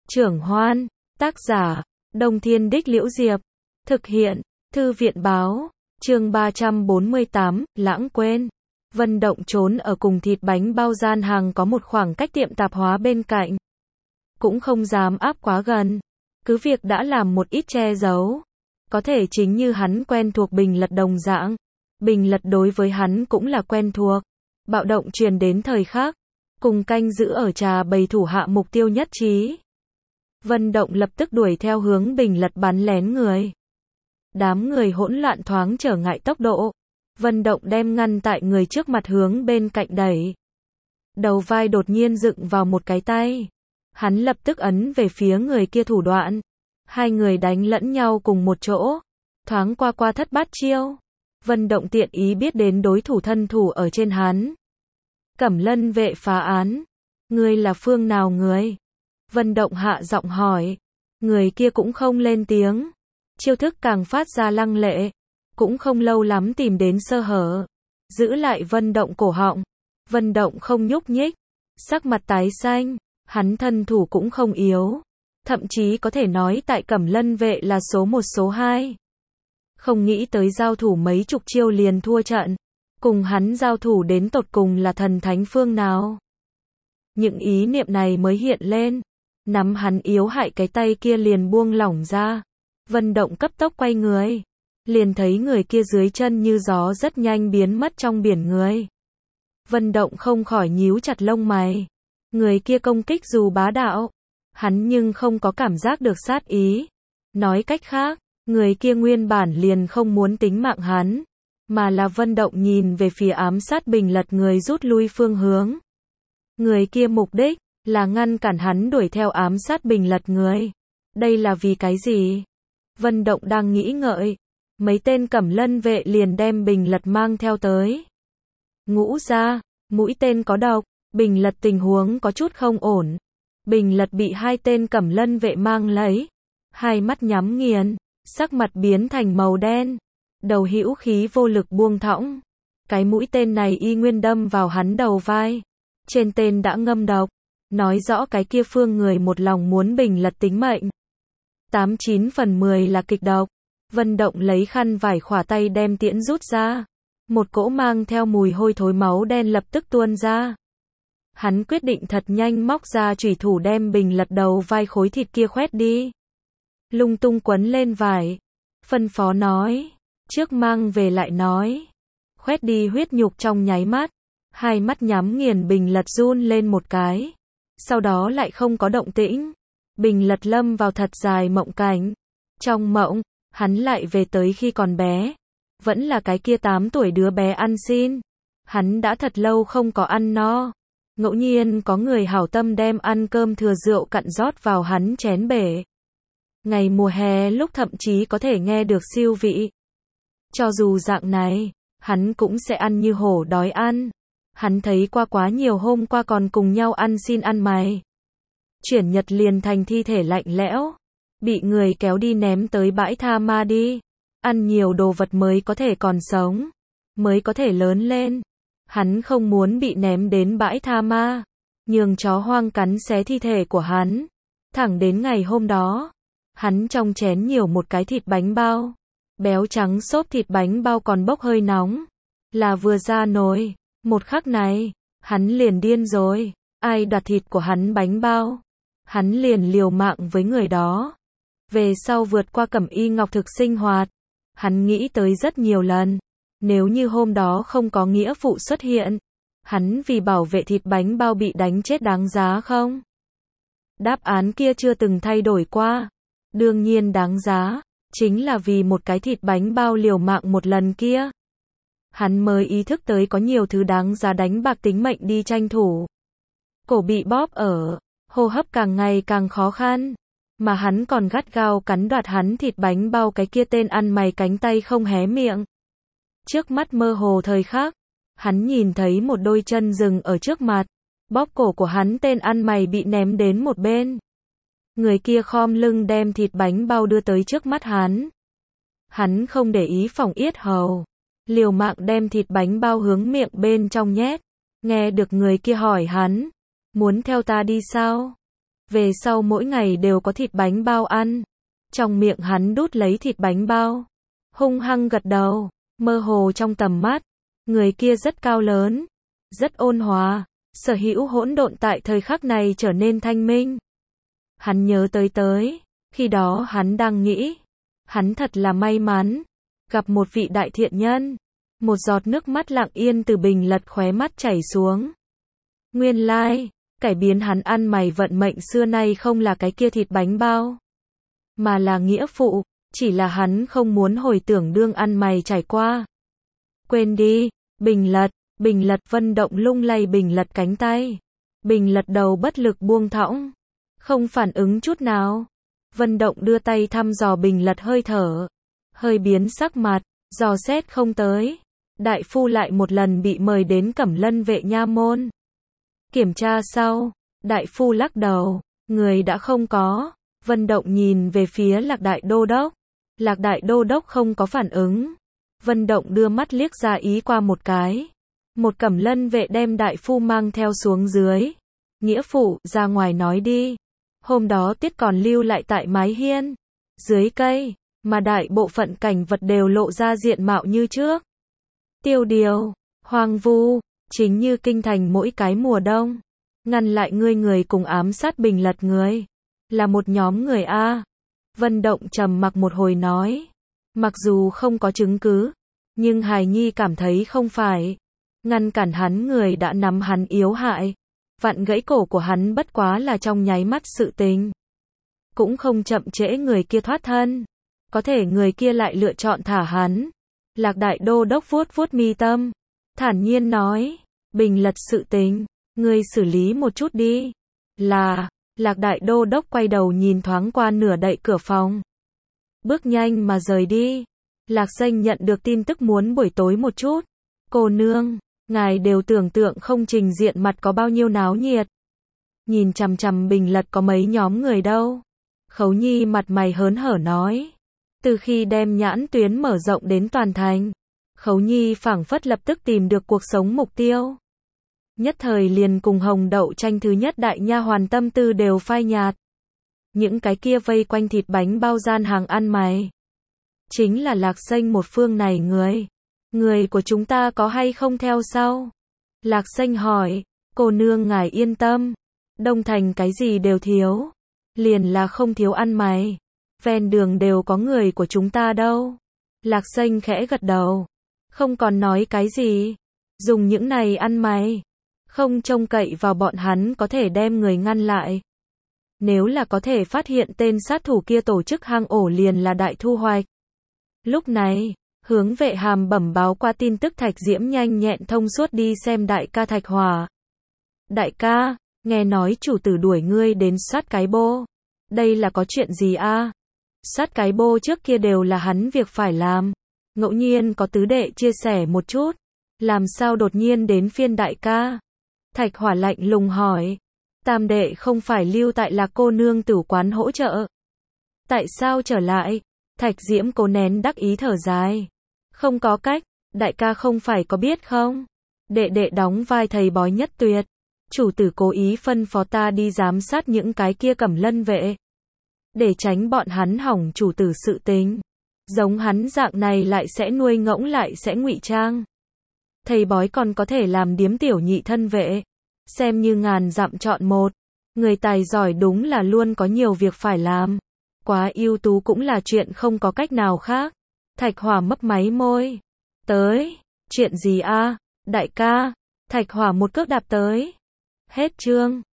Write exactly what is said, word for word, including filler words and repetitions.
Trưởng Hoan, tác giả, Đông Thiên Đích Liễu Diệp, thực hiện, Thư viện Báo, chương ba trăm bốn mươi tám, lãng quên. Vân Động trốn ở cùng thịt bánh bao gian hàng có một khoảng cách tiệm tạp hóa bên cạnh. Cũng không dám áp quá gần. Cứ việc đã làm một ít che giấu. Có thể chính như hắn quen thuộc Bình Lật đồng dạng. Bình Lật đối với hắn cũng là quen thuộc. Bạo động truyền đến thời khắc. Cùng canh giữ ở trà bầy thủ hạ mục tiêu nhất trí. Vân Động lập tức đuổi theo hướng Bình Lật bắn lén người. Đám người hỗn loạn thoáng trở ngại tốc độ. Vân Động đem ngăn tại người trước mặt hướng bên cạnh đẩy. Đầu vai đột nhiên dựng vào một cái tay. Hắn lập tức ấn về phía người kia thủ đoạn. Hai người đánh lẫn nhau cùng một chỗ. Thoáng qua qua thất bát chiêu. Vân Động tiện ý biết đến đối thủ thân thủ ở trên hắn. Cẩm Lân vệ phá án. Ngươi là phương nào người? Vân Động hạ giọng hỏi. Người kia cũng không lên tiếng. Chiêu thức càng phát ra lăng lệ. Cũng không lâu lắm tìm đến sơ hở. Giữ lại Vân Động cổ họng. Vân Động không nhúc nhích. Sắc mặt tái xanh. Hắn thân thủ cũng không yếu. Thậm chí có thể nói tại Cẩm Lân vệ là số một số hai. Không nghĩ tới giao thủ mấy chục chiêu liền thua trận. Cùng hắn giao thủ đến tột cùng là thần thánh phương nào. Những ý niệm này mới hiện lên. Nắm hắn yếu hại cái tay kia liền buông lỏng ra. Vân Động cấp tốc quay người. Liền thấy người kia dưới chân như gió rất nhanh biến mất trong biển người. Vân Động không khỏi nhíu chặt lông mày. Người kia công kích dù bá đạo. Hắn nhưng không có cảm giác được sát ý. Nói cách khác, người kia nguyên bản liền không muốn tính mạng hắn. Mà là Vân Động nhìn về phía ám sát Bình Lật người rút lui phương hướng. Người kia mục đích là ngăn cản hắn đuổi theo ám sát Bình Lật người. Đây là vì cái gì? Vân Động đang nghĩ ngợi. Mấy tên Cẩm Lân vệ liền đem Bình Lật mang theo tới. Ngũ ra, mũi tên có độc. Bình Lật tình huống có chút không ổn. Bình Lật bị hai tên Cẩm Lân vệ mang lấy. Hai mắt nhắm nghiền. Sắc mặt biến thành màu đen. Đầu hữu khí vô lực buông thõng. Cái mũi tên này y nguyên đâm vào hắn đầu vai. Trên tên đã ngâm độc. Nói rõ cái kia phương người một lòng muốn Bình Lật tính mệnh. Tám chín phần mười là kịch độc. Vân Động lấy khăn vải khỏa tay đem tiễn rút ra. Một cỗ mang theo mùi hôi thối máu đen lập tức tuôn ra. Hắn quyết định thật nhanh móc ra chủy thủ đem Bình Lật đầu vai khối thịt kia khoét đi. Lung tung quấn lên vải. Phân phó nói. Trước mang về lại nói. Khoét đi huyết nhục trong nháy mắt. Hai mắt nhắm nghiền Bình Lật run lên một cái. Sau đó lại không có động tĩnh. Bình Lật lâm vào thật dài mộng cảnh. Trong mộng, hắn lại về tới khi còn bé. Vẫn là cái kia tám tuổi đứa bé ăn xin. Hắn đã thật lâu không có ăn no. Ngẫu nhiên có người hảo tâm đem ăn cơm thừa rượu cặn rót vào hắn chén bể. Ngày mùa hè lúc thậm chí có thể nghe được siêu vị. Cho dù dạng này, hắn cũng sẽ ăn như hổ đói ăn. Hắn thấy qua quá nhiều hôm qua còn cùng nhau ăn xin ăn mày. Chuyển nhật liền thành thi thể lạnh lẽo. Bị người kéo đi ném tới bãi tha ma đi. Ăn nhiều đồ vật mới có thể còn sống. Mới có thể lớn lên. Hắn không muốn bị ném đến bãi tha ma. Nhường chó hoang cắn xé thi thể của hắn. Thẳng đến ngày hôm đó. Hắn trong chén nhiều một cái thịt bánh bao. Béo trắng xốp thịt bánh bao còn bốc hơi nóng. Là vừa ra nồi. Một khắc này, hắn liền điên rồi. Ai đoạt thịt của hắn bánh bao. Hắn liền liều mạng với người đó. Về sau vượt qua Cẩm Y Ngọc thực sinh hoạt. Hắn nghĩ tới rất nhiều lần. Nếu như hôm đó không có nghĩa phụ xuất hiện. Hắn vì bảo vệ thịt bánh bao bị đánh chết đáng giá không? Đáp án kia chưa từng thay đổi qua. Đương nhiên đáng giá. Chính là vì một cái thịt bánh bao liều mạng một lần kia. Hắn mới ý thức tới có nhiều thứ đáng giá đánh bạc tính mệnh đi tranh thủ. Cổ bị bóp ở. Hô hấp càng ngày càng khó khăn. Mà hắn còn gắt gao cắn đoạt hắn thịt bánh bao cái kia tên ăn mày cánh tay không hé miệng. Trước mắt mơ hồ thời khắc. Hắn nhìn thấy một đôi chân rừng ở trước mặt. Bóp cổ của hắn tên ăn mày bị ném đến một bên. Người kia khom lưng đem thịt bánh bao đưa tới trước mắt hắn. Hắn không để ý phòng yết hầu. Liều mạng đem thịt bánh bao hướng miệng bên trong nhét. Nghe được người kia hỏi hắn. Muốn theo ta đi sao? Về sau mỗi ngày đều có thịt bánh bao ăn. Trong miệng hắn đút lấy thịt bánh bao. Hung hăng gật đầu. Mơ hồ trong tầm mắt. Người kia rất cao lớn. Rất ôn hòa. Sở hữu hỗn độn tại thời khắc này trở nên thanh minh. Hắn nhớ tới tới. Khi đó hắn đang nghĩ. Hắn thật là may mắn. Gặp một vị đại thiện nhân. Một giọt nước mắt lặng yên từ bình lật khóe mắt chảy xuống. Nguyên lai, cải biến hắn ăn mày vận mệnh xưa nay không là cái kia thịt bánh bao. Mà là nghĩa phụ. Chỉ là hắn không muốn hồi tưởng đương ăn mày trải qua. Quên đi. Bình lật. Bình lật Vân Động lung lay bình lật cánh tay. Bình lật đầu bất lực buông thõng. Không phản ứng chút nào. Vân Động đưa tay thăm dò bình lật hơi thở. Hơi biến sắc mặt. Dò xét không tới. Đại phu lại một lần bị mời đến Cẩm Lân vệ nha môn. Kiểm tra sau. Đại phu lắc đầu. Người đã không có. Vân Động nhìn về phía Lạc Đại Đô Đốc. Lạc Đại Đô Đốc không có phản ứng. Vân Động đưa mắt liếc ra ý qua một cái. Một Cẩm Lân vệ đem đại phu mang theo xuống dưới. Nghĩa phụ, ra ngoài nói đi. Hôm đó Tiết còn lưu lại tại mái hiên. Dưới cây. Mà đại bộ phận cảnh vật đều lộ ra diện mạo như trước. Tiêu điều. Hoang vu. Chính như kinh thành mỗi cái mùa đông. Ngăn lại ngươi người cùng ám sát bình lật người. Là một nhóm người A. Vân Động trầm mặc một hồi nói. Mặc dù không có chứng cứ. Nhưng hài nhi cảm thấy không phải. Ngăn cản hắn người đã nắm hắn yếu hại. Vặn gãy cổ của hắn bất quá là trong nháy mắt sự tình. Cũng không chậm trễ người kia thoát thân. Có thể người kia lại lựa chọn thả hắn. Lạc Đại Đô Đốc vuốt vuốt mi tâm. Thản nhiên nói. Bình lật sự tình. Ngươi xử lý một chút đi. Là. Lạc Đại Đô Đốc quay đầu nhìn thoáng qua nửa đậy cửa phòng. Bước nhanh mà rời đi. Lạc Danh nhận được tin tức muốn buổi tối một chút. Cô nương. Ngài đều tưởng tượng không trình diện mặt có bao nhiêu náo nhiệt. Nhìn chằm chằm bình lật có mấy nhóm người đâu. Khấu Nhi mặt mày hớn hở nói. Từ khi đem nhãn tuyến mở rộng đến toàn thành. Khấu Nhi phảng phất lập tức tìm được cuộc sống mục tiêu. Nhất thời liền cùng Hồng Đậu tranh thứ nhất đại nha hoàn tâm tư đều phai nhạt. Những cái kia vây quanh thịt bánh bao gian hàng ăn mày. Chính là Lạc Xanh một phương này người. Người của chúng ta có hay không theo sau? Lạc Xanh hỏi. Cô nương ngài yên tâm. Đông thành cái gì đều thiếu. Liền là không thiếu ăn mày. Ven đường đều có người của chúng ta đâu. Lạc Xanh khẽ gật đầu. Không còn nói cái gì. Dùng những này ăn mày. Không trông cậy vào bọn hắn có thể đem người ngăn lại. Nếu là có thể phát hiện tên sát thủ kia tổ chức hang ổ liền là đại thu hoạch. Lúc này, Hướng Vệ Hàm bẩm báo qua tin tức Thạch Diễm nhanh nhẹn thông suốt đi xem đại ca Thạch Hỏa. Đại ca, nghe nói chủ tử đuổi ngươi đến sát cái bô. Đây là có chuyện gì a? Sát cái bô trước kia đều là hắn việc phải làm. Ngẫu nhiên có tứ đệ chia sẻ một chút. Làm sao đột nhiên đến phiên đại ca? Thạch Hỏa lạnh lùng hỏi. Tam đệ không phải lưu tại Lạc cô nương tử quán hỗ trợ. Tại sao trở lại? Thạch Diễm cố nén đắc ý thở dài. Không có cách, đại ca không phải có biết không? Đệ đệ đóng vai thầy bói nhất tuyệt. Chủ tử cố ý phân phó ta đi giám sát những cái kia Cẩm Lân vệ. Để tránh bọn hắn hỏng chủ tử sự tình. Giống hắn dạng này lại sẽ nuôi ngỗng lại sẽ ngụy trang. Thầy bói còn có thể làm điếm tiểu nhị thân vệ. Xem như ngàn dặm chọn một. Người tài giỏi đúng là luôn có nhiều việc phải làm. Quá ưu tú cũng là chuyện không có cách nào khác. Thạch Hỏa mấp máy môi. Tới. Chuyện gì a? Đại ca. Thạch Hỏa một cước đạp tới. Hết chương.